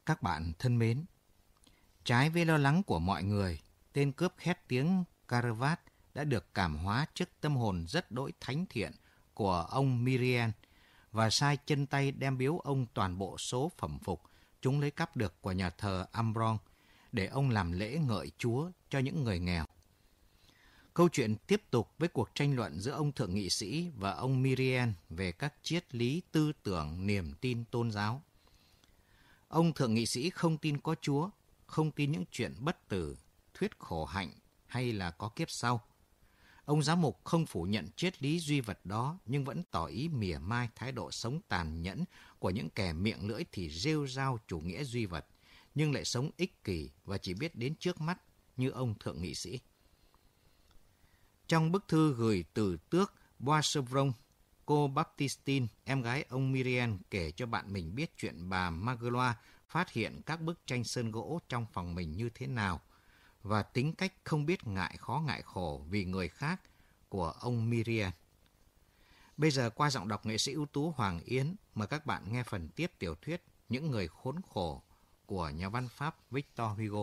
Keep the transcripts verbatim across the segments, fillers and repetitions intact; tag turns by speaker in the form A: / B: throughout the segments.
A: Các bạn thân mến, trái với lo lắng của mọi người, tên cướp khét tiếng Caravat đã được cảm hóa trước tâm hồn rất đỗi thánh thiện của ông Miriam và sai chân tay đem biếu ông toàn bộ số phẩm phục chúng lấy cắp được của nhà thờ Ambron để ông làm lễ ngợi Chúa cho những người nghèo. Câu chuyện tiếp tục với cuộc tranh luận giữa ông thượng nghị sĩ và ông Miriam về các triết lý tư tưởng niềm tin tôn giáo. Ông thượng nghị sĩ không tin có Chúa, không tin những chuyện bất tử, thuyết khổ hạnh hay là có kiếp sau. Ông giám mục không phủ nhận triết lý duy vật đó nhưng vẫn tỏ ý mỉa mai thái độ sống tàn nhẫn của những kẻ miệng lưỡi thì rêu rao chủ nghĩa duy vật, nhưng lại sống ích kỷ và chỉ biết đến trước mắt như ông thượng nghị sĩ. Trong bức thư gửi từ tước Boissevrong, cô Baptistine, em gái ông Miriam, kể cho bạn mình biết chuyện bà Magloire phát hiện các bức tranh sơn gỗ trong phòng mình như thế nào và tính cách không biết ngại khó ngại khổ vì người khác của ông Miriam. Bây giờ qua giọng đọc nghệ sĩ ưu tú Hoàng Yến, mời các bạn nghe phần tiếp tiểu thuyết Những người khốn khổ của nhà văn Pháp Victor Hugo.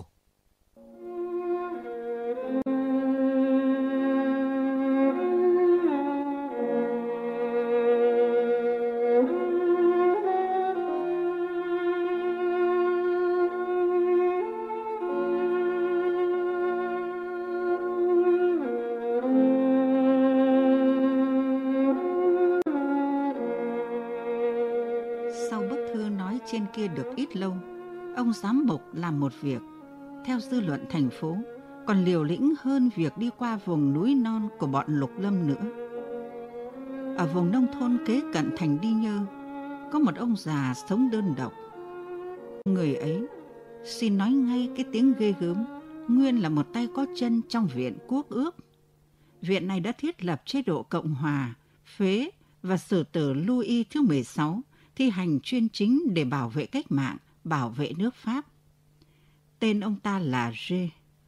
B: Trên kia được ít lâu, ông giám mục làm một việc, theo dư luận thành phố, còn liều lĩnh hơn việc đi qua vùng núi non của bọn Lục Lâm nữa. Ở vùng nông thôn kế cận thành Đi Nhơ, có một ông già sống đơn độc. Người ấy, xin nói ngay cái tiếng ghê gớm, nguyên là một tay có chân trong Viện Quốc ước. Viện này đã thiết lập chế độ Cộng hòa, phế và xử tử Louis thứ mười sáu, thi hành chuyên chính để bảo vệ cách mạng, bảo vệ nước Pháp. Tên ông ta là G.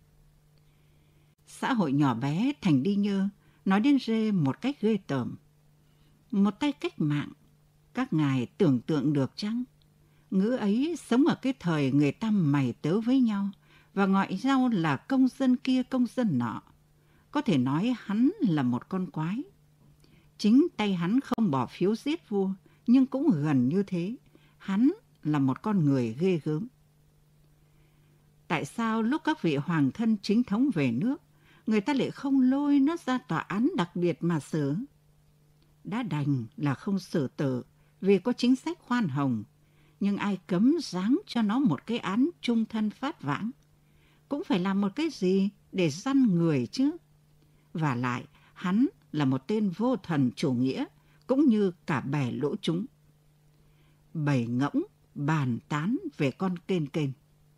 B: Xã hội nhỏ bé thành Đi Nhơ nói đến G một cách ghê tởm. Một tay cách mạng, các ngài tưởng tượng được chăng? Ngữ ấy sống ở cái thời người ta mày tớ với nhau và gọi nhau là công dân kia công dân nọ. Có thể nói hắn là một con quái. Chính tay hắn không bỏ phiếu giết vua, nhưng cũng gần như thế, hắn là một con người ghê gớm. Tại sao lúc các vị hoàng thân chính thống về nước, người ta lại không lôi nó ra tòa án đặc biệt mà xử? Đã đành là không xử tử vì có chính sách khoan hồng, nhưng ai cấm giáng cho nó một cái án chung thân phát vãng? Cũng phải làm một cái gì để răn người chứ. Và lại, hắn là một tên vô thần chủ nghĩa, cũng như cả bè lỗ chúng. Bầy ngỗng bàn tán về con kên kên.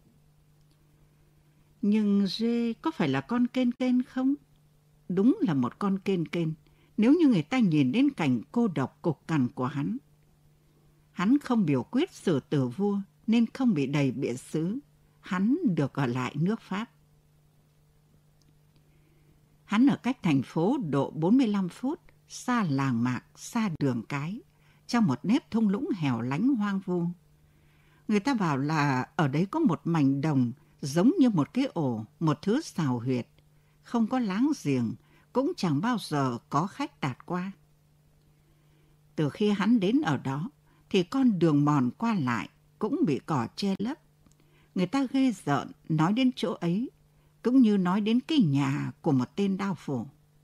B: Nhưng Dê có phải là con kên kên không? Đúng là một con kên kên, nếu như người ta nhìn đến cảnh cô độc cục cằn của hắn. Hắn không biểu quyết xử tử vua nên không bị đầy biệt xứ. Hắn được ở lại nước Pháp. Hắn ở cách thành phố độ bốn mươi lăm phút, xa làng mạc, xa đường cái, trong một nếp thung lũng hẻo lánh hoang vu. Người ta bảo là ở đấy có một mảnh đồng giống như một cái ổ, một thứ xào huyệt. Không có láng giềng, cũng chẳng bao giờ có khách tạt qua. Từ khi hắn đến ở đó, thì con đường mòn qua lại cũng bị cỏ che lấp. Người ta ghê rợn nói đến chỗ ấy, cũng như nói đến cái nhà của một tên đao phủ.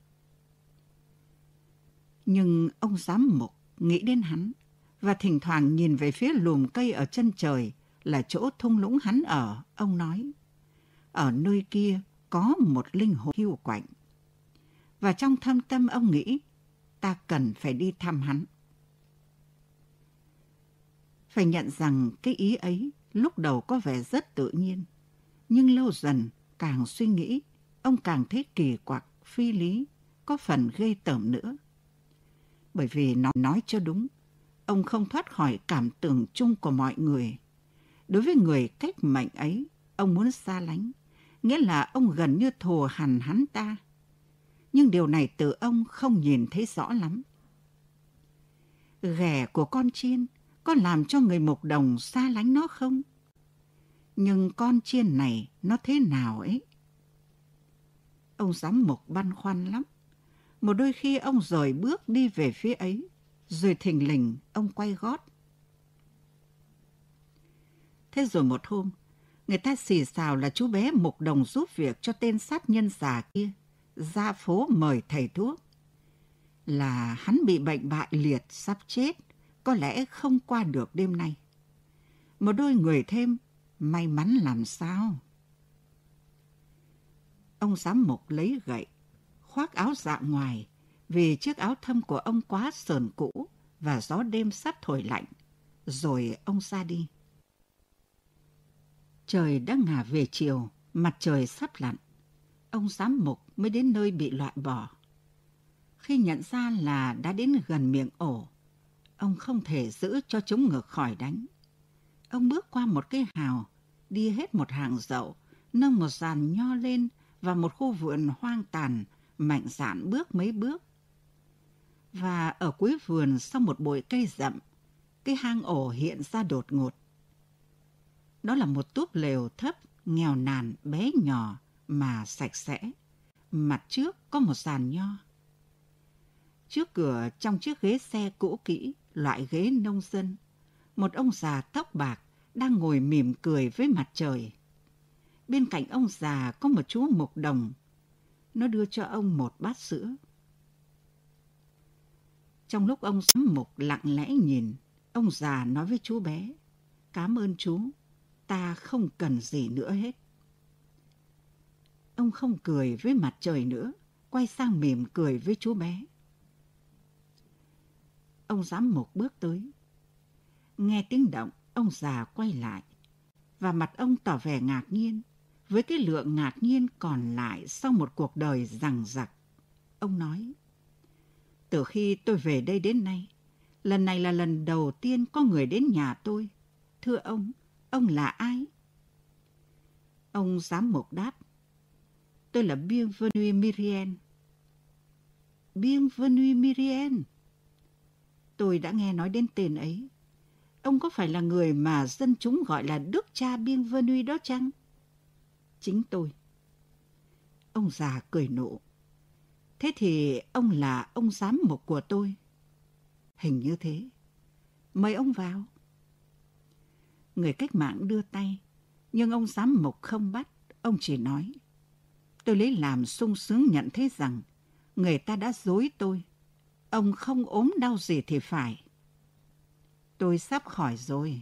B: Nhưng ông giám mục nghĩ đến hắn và thỉnh thoảng nhìn về phía lùm cây ở chân trời là chỗ thung lũng hắn ở. Ông nói, ở nơi kia có một linh hồn hiu quạnh. Và trong thâm tâm ông nghĩ, ta cần phải đi thăm hắn. Phải nhận rằng cái ý ấy lúc đầu có vẻ rất tự nhiên, nhưng lâu dần càng suy nghĩ, ông càng thấy kỳ quặc, phi lý, có phần ghê tởm nữa. Bởi vì nó nói cho đúng, ông không thoát khỏi cảm tưởng chung của mọi người. Đối với người cách mệnh ấy, ông muốn xa lánh, nghĩa là ông gần như thù hằn hắn ta. Nhưng điều này từ ông không nhìn thấy rõ lắm. Ghẻ của con chiên có làm cho người mục đồng xa lánh nó không? nhưng con chiên này nó thế nào ấy? Ông giám mục băn khoăn lắm. Một đôi khi ông dời bước đi về phía ấy, rồi thình lình ông quay gót. Thế rồi một hôm, người ta xì xào là chú bé mục đồng giúp việc cho tên sát nhân già kia, ra phố mời thầy thuốc. Là hắn bị bệnh bại liệt sắp chết, có lẽ không qua được đêm nay. Một đôi người thêm, may mắn làm sao? Ông giám mục lấy gậy, khoác áo dạ ngoài, vì chiếc áo thâm của ông quá sờn cũ và gió đêm sắp thổi lạnh, rồi ông ra đi. Trời đã ngả về chiều, mặt trời sắp lặn. Ông giám mục mới đến nơi bị loại bỏ. Khi nhận ra là đã đến gần miệng ổ, ông không thể giữ cho chống ngược khỏi đánh. Ông bước qua một cây hào, đi hết một hàng dậu, nâng một dàn nho lên và một khu vườn hoang tàn, mạnh dạn bước mấy bước. Và ở cuối vườn sau một bụi cây rậm, cái hang ổ hiện ra đột ngột. Đó là một túp lều thấp, nghèo nàn, bé nhỏ mà sạch sẽ. Mặt trước có một dàn nho. Trước cửa trong chiếc ghế xe cũ kỹ, loại ghế nông dân, một ông già tóc bạc đang ngồi mỉm cười với mặt trời. Bên cạnh ông già có một chú mục đồng. Nó đưa cho ông một bát sữa. Trong lúc ông giám mục lặng lẽ nhìn, ông già nói với chú bé, "Cảm ơn chú, ta không cần gì nữa hết." Ông không cười với mặt trời nữa, quay sang mỉm cười với chú bé. Ông giám mục bước tới. Nghe tiếng động, ông già quay lại, và mặt ông tỏ vẻ ngạc nhiên, với cái lượng ngạc nhiên còn lại sau một cuộc đời dằng dặc. Ông nói, từ khi tôi về đây đến nay, lần này là lần đầu tiên có người đến nhà tôi. Thưa ông, ông là ai? Ông giám mục đáp, tôi là Bienvenue Miriam. Bienvenue Miriam. Tôi đã nghe nói đến tên ấy. Ông có phải là người mà dân chúng gọi là Đức cha Bienvenue đó chăng? Chính tôi. Ông già cười nụ. Thế thì ông là ông giám mục của tôi. Hình như thế. Mời ông vào. Người cách mạng đưa tay, nhưng ông giám mục không bắt. Ông chỉ nói, tôi lấy làm sung sướng nhận thấy rằng người ta đã dối tôi. Ông không ốm đau gì thì phải. Tôi sắp khỏi rồi.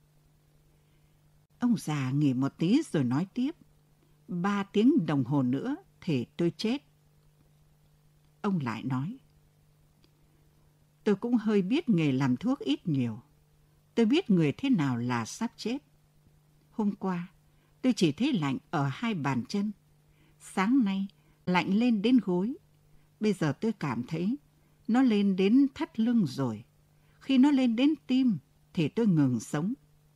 B: Ông già nghỉ một tí rồi nói tiếp. Ba tiếng đồng hồ nữa thì tôi chết. Ông lại nói. Tôi cũng hơi biết nghề làm thuốc ít nhiều. Tôi biết người thế nào là sắp chết. Hôm qua, tôi chỉ thấy lạnh ở hai bàn chân. Sáng nay, lạnh lên đến gối. Bây giờ tôi cảm thấy nó lên đến thắt lưng rồi. Khi nó lên đến tim thì tôi ngừng sống.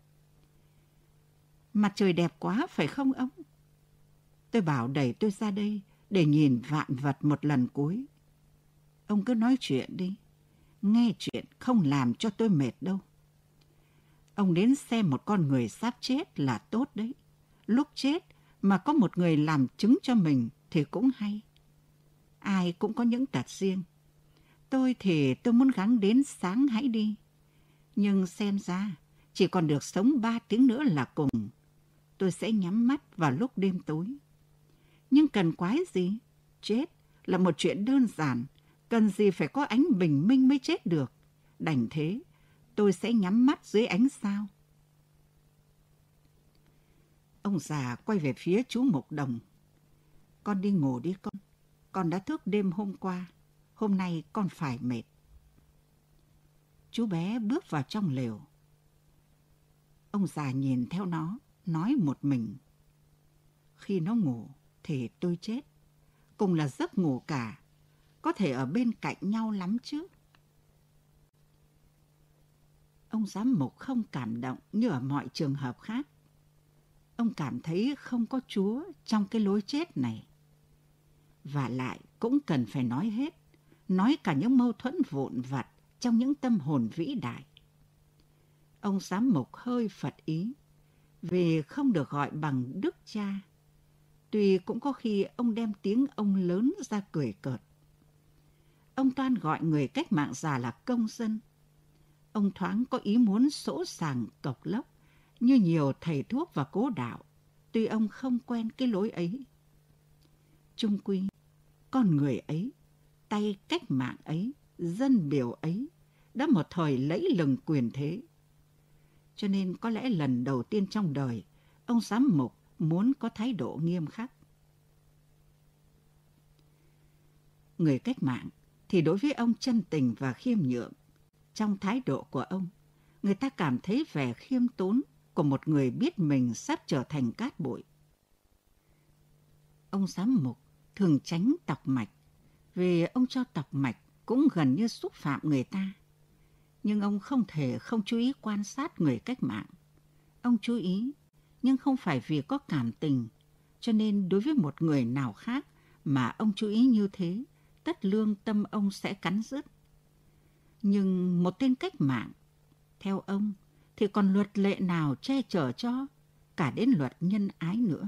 B: Mặt trời đẹp quá phải không ông? Tôi bảo đẩy tôi ra đây để nhìn vạn vật một lần cuối. Ông cứ nói chuyện đi. Nghe chuyện không làm cho tôi mệt đâu. Ông đến xem một con người sắp chết là tốt đấy. Lúc chết mà có một người làm chứng cho mình thì cũng hay. Ai cũng có những tật riêng. Tôi thì tôi muốn gắng đến sáng hãy đi. Nhưng xem ra chỉ còn được sống ba tiếng nữa là cùng. Tôi sẽ nhắm mắt vào lúc đêm tối. Nhưng cần quái gì? Chết là một chuyện đơn giản. Cần gì phải có ánh bình minh mới chết được. Đành thế, tôi sẽ nhắm mắt dưới ánh sao. Ông già quay về phía chú mục đồng. Con đi ngủ đi con. Con đã thức đêm hôm qua. Hôm nay con phải mệt. Chú bé bước vào trong lều. Ông già nhìn theo nó, nói một mình. Khi nó ngủ thì tôi chết. Cùng là giấc ngủ cả. Có thể ở bên cạnh nhau lắm chứ. Ông giám mục không cảm động như ở mọi trường hợp khác. Ông cảm thấy không có Chúa trong cái lối chết này. Và lại cũng cần phải nói hết. Nói cả những mâu thuẫn vụn vặt trong những tâm hồn vĩ đại. Ông giám mục hơi phật ý. vì không được gọi bằng Đức Cha. Tuy cũng có khi ông đem tiếng ông lớn ra cười cợt. Ông toan gọi người cách mạng già là công dân. Ông thoáng có ý muốn sỗ sàng cộc lốc như nhiều thầy thuốc và cố đạo, tuy ông không quen cái lối ấy. Chung quy, con người ấy, tay cách mạng ấy, dân biểu ấy đã một thời lẫy lừng quyền thế. Cho nên có lẽ lần đầu tiên trong đời, ông giám mục muốn có thái độ nghiêm khắc. Người cách mạng thì đối với ông chân tình và khiêm nhượng. Trong thái độ của ông, người ta cảm thấy vẻ khiêm tốn của một người biết mình sắp trở thành cát bụi. Ông giám mục thường tránh tọc mạch, vì ông cho tọc mạch cũng gần như xúc phạm người ta. Nhưng ông không thể không chú ý quan sát người cách mạng. Ông chú ý, nhưng không phải vì có cảm tình, cho nên đối với một người nào khác mà ông chú ý như thế, tất lương tâm ông sẽ cắn rứt. Nhưng một tên cách mạng, theo ông, thì còn luật lệ nào che chở cho, cả đến luật nhân ái nữa.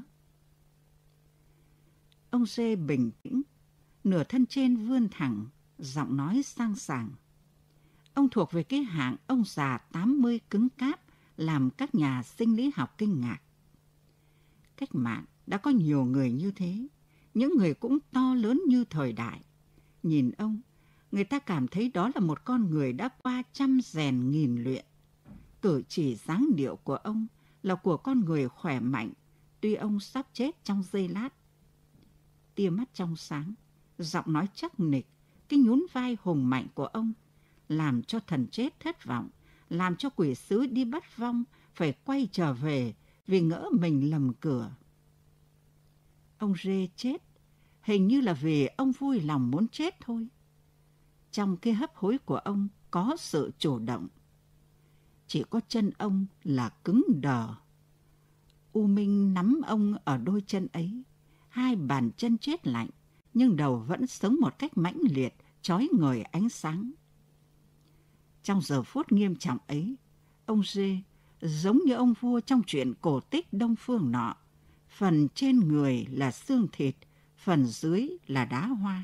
B: Ông Dê bình tĩnh, nửa thân trên vươn thẳng, giọng nói sang sảng. Ông thuộc về cái hạng ông già tám mươi cứng cáp, làm các nhà sinh lý học kinh ngạc. Cách mạng đã có nhiều người như thế, những người cũng to lớn như thời đại. Nhìn ông, người ta cảm thấy đó là một con người đã qua trăm rèn nghìn luyện. Cử chỉ dáng điệu của ông là của con người khỏe mạnh, tuy ông sắp chết trong giây lát. Tia mắt trong sáng, giọng nói chắc nịch, cái nhún vai hùng mạnh của ông làm cho thần chết thất vọng, làm cho quỷ sứ đi bắt vong phải quay trở về vì ngỡ mình lầm cửa. Ông Rê chết, hình như là vì ông vui lòng muốn chết thôi. Trong cái hấp hối của ông có sự chủ động. Chỉ có chân ông là cứng đờ. U Minh nắm ông ở đôi chân ấy, hai bàn chân chết lạnh, nhưng đầu vẫn sống một cách mãnh liệt, chói ngời ánh sáng. Trong giờ phút nghiêm trọng ấy, ông Dê giống như ông vua trong chuyện cổ tích Đông Phương nọ, phần trên người là xương thịt, phần dưới là đá hoa.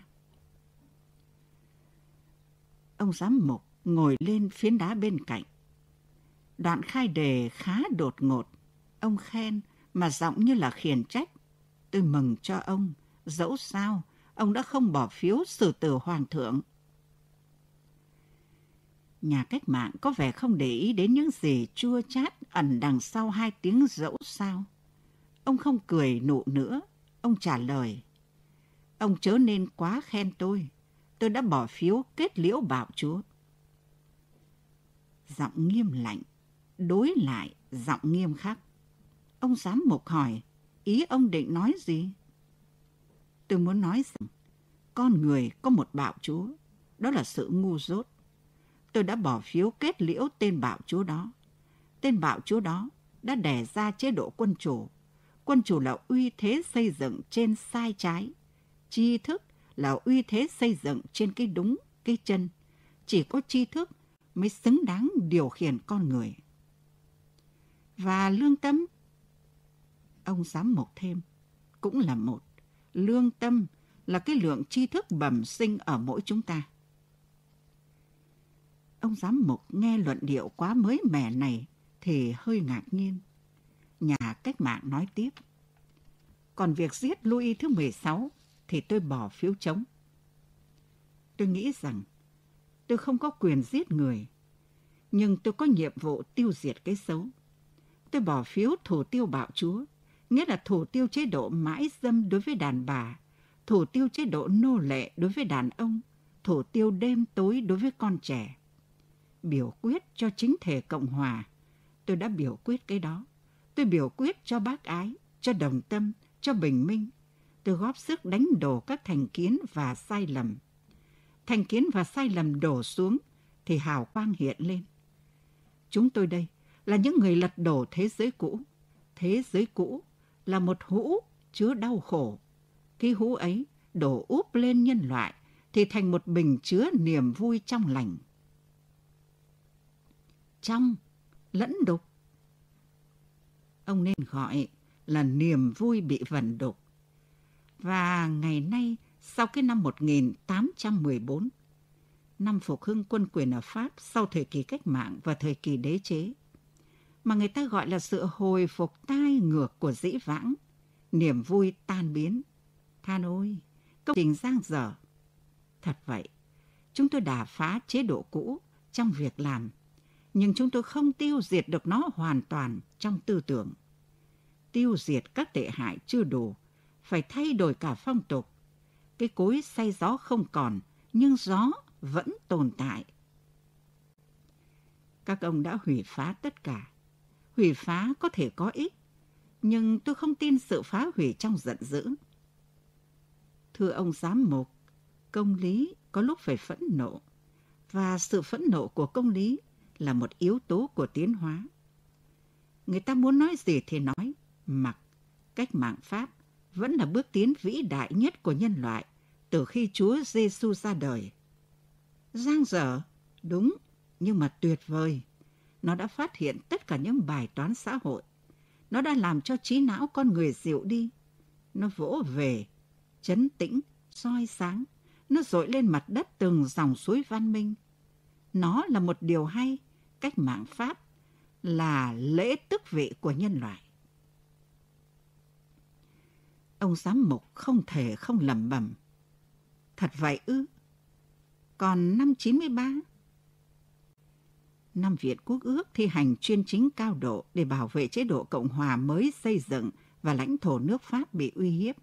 B: Ông giám mục ngồi lên phiến đá bên cạnh. Đoạn khai đề khá đột ngột. Ông khen mà giọng như là khiển trách. Tôi mừng cho ông, dẫu sao, ông đã không bỏ phiếu xử tử hoàng thượng. Nhà cách mạng có vẻ không để ý đến những gì chua chát ẩn đằng sau hai tiếng dẫu sao. Ông không cười nụ nữa, ông trả lời. Ông chớ nên quá khen tôi, tôi đã bỏ phiếu kết liễu bạo chúa. Giọng nghiêm lạnh, đối lại giọng nghiêm khắc. Ông giám mục hỏi, ý ông định nói gì? Tôi muốn nói rằng, con người có một bạo chúa, đó là sự ngu dốt. Tôi đã bỏ phiếu kết liễu tên bạo chúa đó. Tên bạo chúa đó đã đẻ ra chế độ quân chủ. Quân chủ là uy thế xây dựng trên sai trái. Tri thức là uy thế xây dựng trên cái đúng, cái chân. Chỉ có tri thức mới xứng đáng điều khiển con người. Và lương tâm, ông giám mục thêm, cũng là một. Lương tâm là cái lượng tri thức bẩm sinh ở mỗi chúng ta. Ông giám mục nghe luận điệu quá mới mẻ này thì hơi ngạc nhiên. Nhà cách mạng nói tiếp. Còn việc giết Louis thứ mười sáu thì tôi bỏ phiếu chống. Tôi nghĩ rằng tôi không có quyền giết người, nhưng tôi có nhiệm vụ tiêu diệt cái xấu. Tôi bỏ phiếu thủ tiêu bạo chúa, nghĩa là thủ tiêu chế độ mãi dâm đối với đàn bà, thủ tiêu chế độ nô lệ đối với đàn ông, thủ tiêu đêm tối đối với con trẻ. Biểu quyết cho chính thể Cộng hòa, tôi đã biểu quyết cái đó. Tôi biểu quyết cho bác ái, cho đồng tâm, cho bình minh. Tôi góp sức đánh đổ các thành kiến và sai lầm. Thành kiến và sai lầm đổ xuống thì hào quang hiện lên. Chúng tôi đây là những người lật đổ thế giới cũ. Thế giới cũ là một hũ chứa đau khổ. Cái hũ ấy đổ úp lên nhân loại thì thành một bình chứa niềm vui trong lành. Trong lẫn đục. Ông nên gọi là niềm vui bị vẩn đục. Và ngày nay, sau cái năm một nghìn tám trăm mười bốn, năm phục hưng quân quyền ở Pháp sau thời kỳ cách mạng và thời kỳ đế chế, mà người ta gọi là sự hồi phục tai ngược của dĩ vãng, niềm vui tan biến. Than ôi, công trình dang dở. Thật vậy, chúng tôi đả phá chế độ cũ trong việc làm, nhưng chúng tôi không tiêu diệt được nó hoàn toàn trong tư tưởng. Tiêu diệt các tệ hại chưa đủ, phải thay đổi cả phong tục. Cái cối xay gió không còn, nhưng gió vẫn tồn tại. Các ông đã hủy phá tất cả. Hủy phá có thể có ích, nhưng tôi không tin sự phá hủy trong giận dữ. Thưa ông giám mục, công lý có lúc phải phẫn nộ, và sự phẫn nộ của công lý là một yếu tố của tiến hóa. Người ta muốn nói gì thì nói, mặc cách mạng Pháp vẫn là bước tiến vĩ đại nhất của nhân loại từ khi Chúa Giêsu ra đời. Dang dở, đúng, nhưng mà tuyệt vời. Nó đã phát hiện tất cả những bài toán xã hội. Nó đã làm cho trí não con người dịu đi. Nó vỗ về, trấn tĩnh, soi sáng. Nó dội lên mặt đất từng dòng suối văn minh. Nó là một điều hay, cách mạng Pháp là lễ tước vị của nhân loại. Ông giám mục không thể không lẩm bẩm. Thật vậy ư? Còn năm chín mươi ba? Năm Viện Quốc ước thi hành chuyên chính cao độ để bảo vệ chế độ Cộng hòa mới xây dựng và lãnh thổ nước Pháp bị uy hiếp.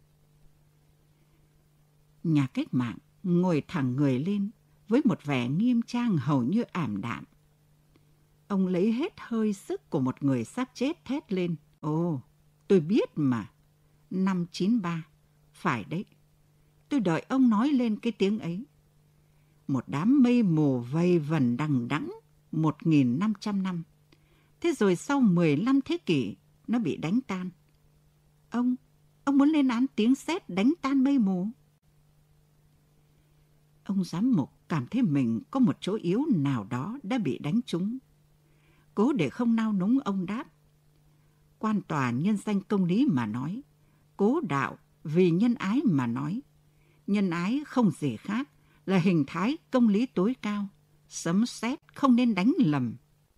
B: Nhà cách mạng ngồi thẳng người lên với một vẻ nghiêm trang hầu như ảm đạm. Ông lấy hết hơi sức của một người sắp chết thét lên. Ồ, tôi biết mà. Năm chín ba. Phải đấy. Tôi đợi ông nói lên cái tiếng ấy. Một đám mây mù vây vần đằng đẵng một nghìn năm trăm năm. Thế rồi sau mười lăm thế kỷ, nó bị đánh tan. Ông, ông muốn lên án tiếng sét đánh tan mây mù? Ông giám mục cảm thấy mình có một chỗ yếu nào đó đã bị đánh trúng. Cố để không nao núng, ông đáp. Quan tòa nhân danh công lý mà nói, cố đạo vì nhân ái mà nói. Nhân ái không gì khác là hình thái công lý tối cao. Sấm sét không nên đánh lầm.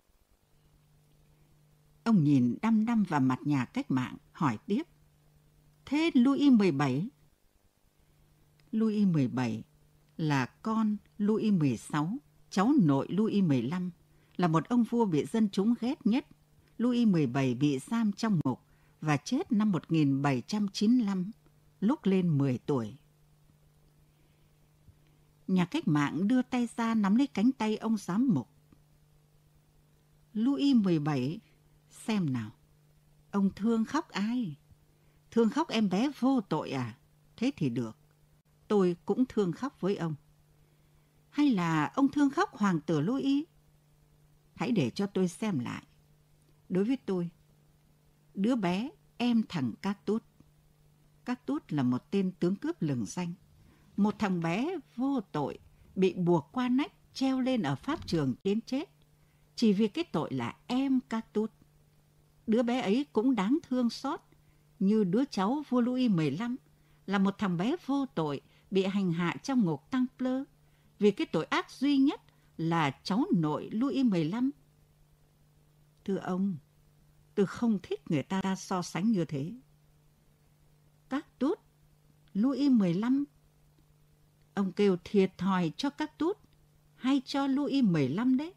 B: Ông nhìn đăm đăm vào mặt nhà cách mạng, hỏi tiếp. Thế Louis mười bảy? Louis mười bảy là con Louis mười sáu, cháu nội Louis mười lăm, là một ông vua bị dân chúng ghét nhất. Louis mười bảy bị giam trong ngục và chết năm một nghìn bảy trăm chín mươi lăm, lúc lên mười tuổi. Nhà cách mạng đưa tay ra nắm lấy cánh tay ông giám mục. Louis mười bảy, xem nào. Ông thương khóc ai? Thương khóc em bé vô tội à? Thế thì được. Tôi cũng thương khóc với ông. Hay là ông thương khóc hoàng tử Louis? Hãy để cho tôi xem lại. Đối với tôi, đứa bé em thằng Cactus. Cactus là một tên tướng cướp lừng danh. Một thằng bé vô tội bị buộc qua nách treo lên ở pháp trường đến chết. Chỉ vì cái tội là em Cactus. Đứa bé ấy cũng đáng thương xót như đứa cháu vua Louis mười lăm là một thằng bé vô tội bị hành hạ trong ngục Temple vì cái tội ác duy nhất là cháu nội Louis mười lăm. Thưa ông, tôi không thích người ta so sánh như thế. Cactus, Louis mười lăm. Ông kêu thiệt thòi cho Cactus hay cho Louis mười lăm đấy?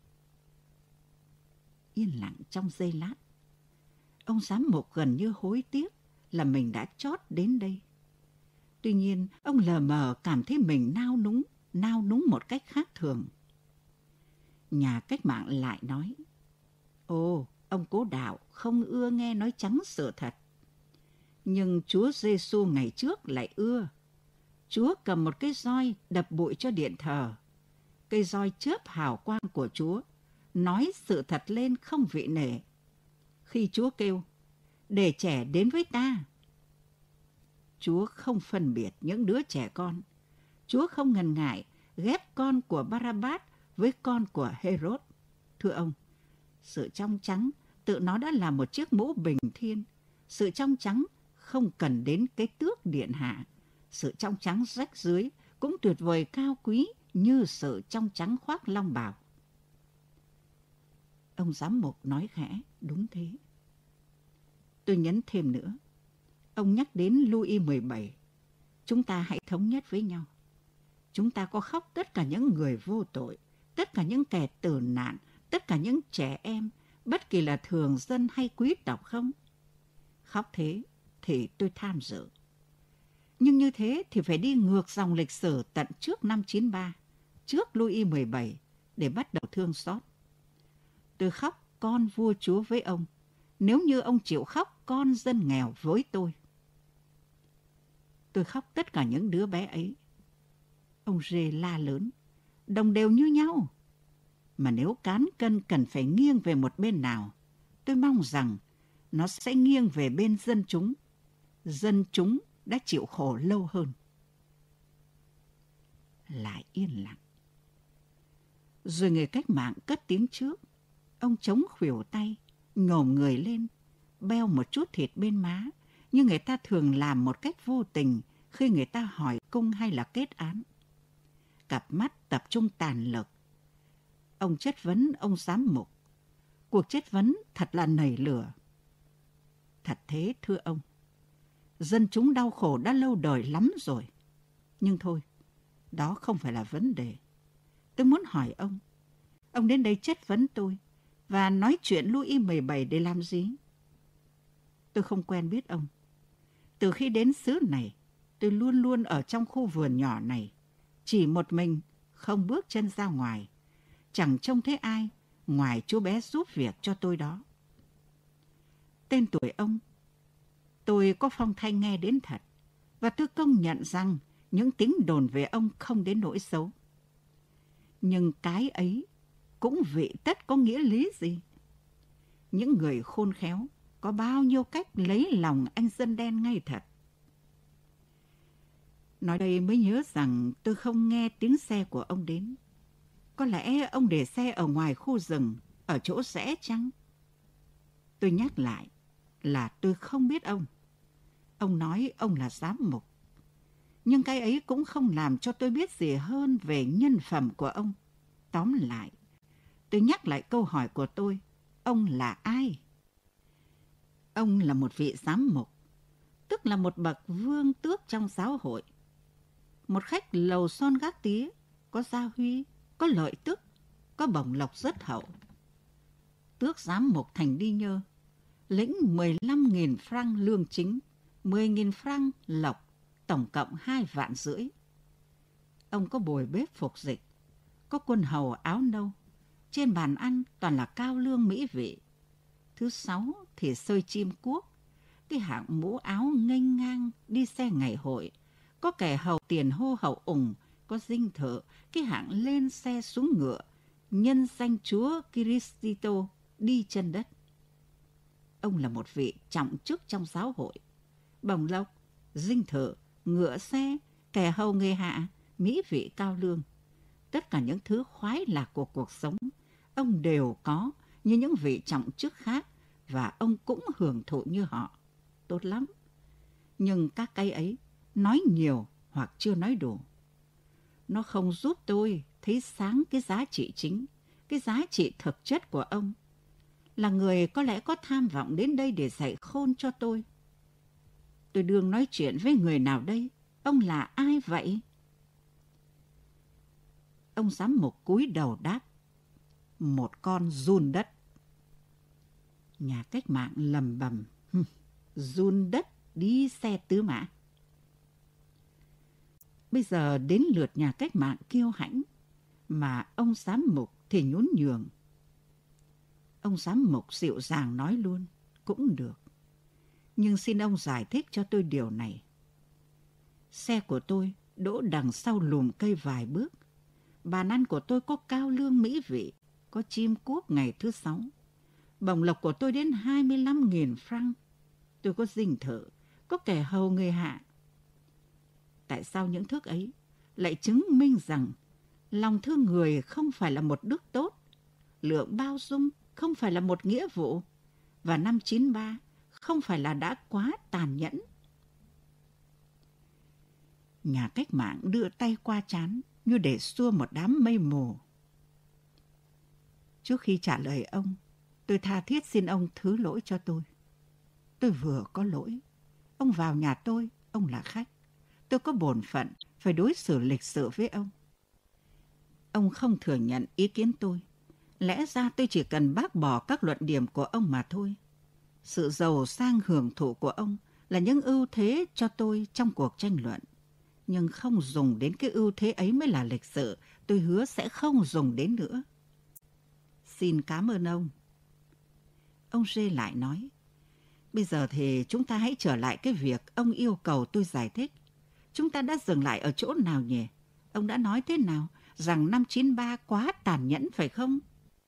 B: Yên lặng trong giây lát. Ông giám mục gần như hối tiếc là mình đã chót đến đây. Tuy nhiên, ông lờ mờ cảm thấy mình nao núng, nao núng một cách khác thường. Nhà cách mạng lại nói, ồ, ông cố đạo không ưa nghe nói trắng sự thật. Nhưng Chúa Giêsu ngày trước lại ưa. Chúa cầm một cái roi đập bụi cho điện thờ. Cây roi chớp hào quang của Chúa, nói sự thật lên không vị nể. Khi Chúa kêu, để trẻ đến với ta. Chúa không phân biệt những đứa trẻ con. Chúa không ngần ngại ghép con của Barabbas với con của Herod. Thưa ông, sự trong trắng tự nó đã là một chiếc mũ bình thiên. Sự trong trắng không cần đến cái tước điện hạ. Sự trong trắng rách rưới cũng tuyệt vời cao quý như sự trong trắng khoác long bào. Ông giám mục nói khẽ, đúng thế. Tôi nhấn thêm nữa. Ông nhắc đến Louis mười bảy. Chúng ta hãy thống nhất với nhau. Chúng ta có khóc tất cả những người vô tội, tất cả những kẻ tử nạn, tất cả những trẻ em, bất kỳ là thường dân hay quý tộc không? Khóc thế thì tôi tham dự. Nhưng như thế thì phải đi ngược dòng lịch sử tận trước năm chín ba, trước Louis mười bảy để bắt đầu thương xót. Tôi khóc con vua chúa với ông, nếu như ông chịu khóc con dân nghèo với tôi. Tôi khóc tất cả những đứa bé ấy. Ông Rê la lớn, đồng đều như nhau. Mà nếu cán cân cần phải nghiêng về một bên nào, tôi mong rằng nó sẽ nghiêng về bên dân chúng. Dân chúng đã chịu khổ lâu hơn. Lại yên lặng. Rồi người cách mạng cất tiếng trước. Ông chống khuỷu tay, nhổm người lên, beo một chút thịt bên má, như người ta thường làm một cách vô tình khi người ta hỏi cung hay là kết án. Cặp mắt tập trung tàn lực. Ông chất vấn ông giám mục. Cuộc chất vấn thật là nảy lửa. Thật thế thưa ông. Dân chúng đau khổ đã lâu đời lắm rồi. Nhưng thôi, đó không phải là vấn đề. Tôi muốn hỏi ông. Ông đến đây chất vấn tôi và nói chuyện Louis mười bảy để làm gì? Tôi không quen biết ông. Từ khi đến xứ này, tôi luôn luôn ở trong khu vườn nhỏ này. Chỉ một mình, không bước chân ra ngoài. Chẳng trông thấy ai ngoài chú bé giúp việc cho tôi đó. Tên tuổi ông, tôi có phong thanh nghe đến thật. Và tôi công nhận rằng những tiếng đồn về ông không đến nỗi xấu. Nhưng cái ấy cũng vị tất có nghĩa lý gì? Những người khôn khéo có bao nhiêu cách lấy lòng anh dân đen ngay thật. Nói đây mới nhớ rằng tôi không nghe tiếng xe của ông đến. Có lẽ ông để xe ở ngoài khu rừng, ở chỗ rẽ chăng? Tôi nhắc lại là tôi không biết ông. Ông nói ông là giám mục. Nhưng cái ấy cũng không làm cho tôi biết gì hơn về nhân phẩm của ông. Tóm lại, tôi nhắc lại câu hỏi của tôi. Ông là ai? Ông là một vị giám mục, tức là một bậc vương tước trong giáo hội. Một khách lầu son gác tía, có gia huy, có lợi tức, có bổng lộc rất hậu. Tước giám mục thành đi nhơ, lĩnh mười lăm nghìn franc lương chính, mười nghìn franc lộc, tổng cộng hai vạn rưỡi. Ông có bồi bếp phục dịch, có quân hầu áo nâu, trên bàn ăn toàn là cao lương mỹ vị. Thứ sáu thì xơi chim cuốc, cái hạng mũ áo nghênh ngang đi xe ngày hội, có kẻ hầu tiền hô hậu ủng, có dinh thự, cái hạng lên xe xuống ngựa, nhân danh Chúa Kitô đi chân đất. Ông là một vị trọng chức trong giáo hội. Bổng lộc, dinh thự, ngựa xe, kẻ hầu nghề hạ, mỹ vị cao lương. Tất cả những thứ khoái lạc của cuộc sống, ông đều có như những vị trọng chức khác và ông cũng hưởng thụ như họ. Tốt lắm. Nhưng các cái ấy nói nhiều hoặc chưa nói đủ. Nó không giúp tôi thấy sáng cái giá trị chính, cái giá trị thực chất của ông. Là người có lẽ có tham vọng đến đây để dạy khôn cho tôi. Tôi đương nói chuyện với người nào đây? Ông là ai vậy? Ông giám mục cúi đầu đáp. Một con giun đất. Nhà cách mạng lầm bầm. Giun đất đi xe tứ mã. Bây giờ đến lượt nhà cách mạng kiêu hãnh, mà ông giám mục thì nhún nhường. Ông giám mục dịu dàng nói luôn, cũng được. Nhưng xin ông giải thích cho tôi điều này. Xe của tôi đỗ đằng sau lùm cây vài bước. Bàn ăn của tôi có cao lương mỹ vị, có chim cuốc ngày thứ sáu. Bổng lộc của tôi đến hai mươi lăm nghìn franc. Tôi có dinh thự, có kẻ hầu người hạ. Tại sao những thước ấy lại chứng minh rằng lòng thương người không phải là một đức tốt, lượng bao dung không phải là một nghĩa vụ, vào năm chín ba không phải là đã quá tàn nhẫn? Nhà cách mạng đưa tay qua trán như để xua một đám mây mù. Trước khi trả lời ông, tôi tha thiết xin ông thứ lỗi cho tôi. Tôi vừa có lỗi. Ông vào nhà tôi, ông là khách. Tôi có bổn phận phải đối xử lịch sự với ông. Ông không thừa nhận ý kiến tôi. Lẽ ra tôi chỉ cần bác bỏ các luận điểm của ông mà thôi. Sự giàu sang hưởng thụ của ông là những ưu thế cho tôi trong cuộc tranh luận. Nhưng không dùng đến cái ưu thế ấy mới là lịch sự. Tôi hứa sẽ không dùng đến nữa. Xin cảm ơn ông. Ông Rê lại nói, bây giờ thì chúng ta hãy trở lại cái việc ông yêu cầu tôi giải thích. Chúng ta đã dừng lại ở chỗ nào nhỉ? Ông đã nói thế nào? Rằng năm chín ba quá tàn nhẫn phải không?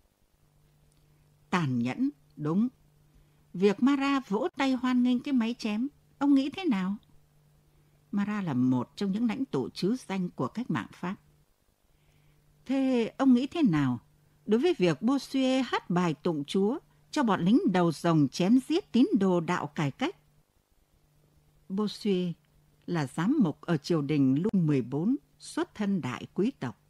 B: Tàn nhẫn, đúng. Việc Marat vỗ tay hoan nghênh cái máy chém, ông nghĩ thế nào? Marat là một trong những lãnh tụ trứ danh của cách mạng Pháp. Thế ông nghĩ thế nào đối với việc Bossuet hát bài tụng Chúa cho bọn lính đầu rồng chém giết tín đồ đạo cải cách? Bossuet là giám mục ở triều đình Louis mười bốn, xuất thân đại quý tộc.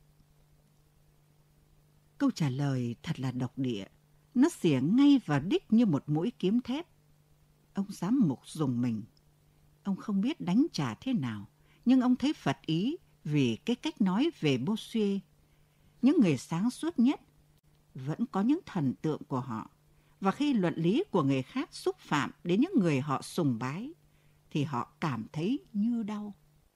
B: Câu trả lời thật là độc địa. Nó xỉa ngay vào đích như một mũi kiếm thép. Ông giám mục rùng mình. Ông không biết đánh trả thế nào, nhưng ông thấy phật ý vì cái cách nói về Bossuet. Những người sáng suốt nhất vẫn có những thần tượng của họ, và khi luận lý của người khác xúc phạm đến những người họ sùng bái, thì họ cảm thấy như đau.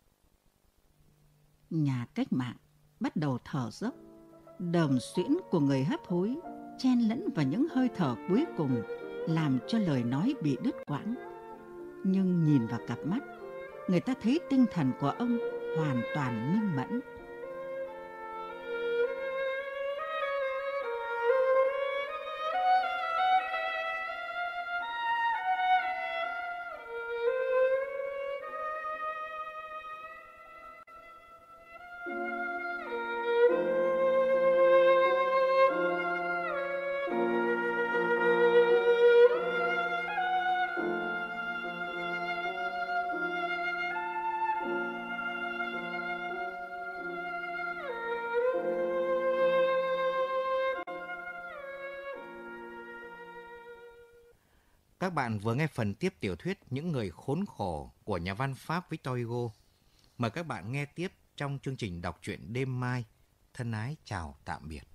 B: Nhà cách mạng bắt đầu thở dốc. Đờm xuyễn của người hấp hối chen lẫn vào những hơi thở cuối cùng làm cho lời nói bị đứt quãng. Nhưng nhìn vào cặp mắt, người ta thấy tinh thần của ông hoàn toàn minh mẫn.
A: Các bạn vừa nghe phần tiếp tiểu thuyết Những người khốn khổ của nhà văn Pháp Victor Hugo. Mời các bạn nghe tiếp trong chương trình đọc truyện đêm mai. Thân ái chào tạm biệt.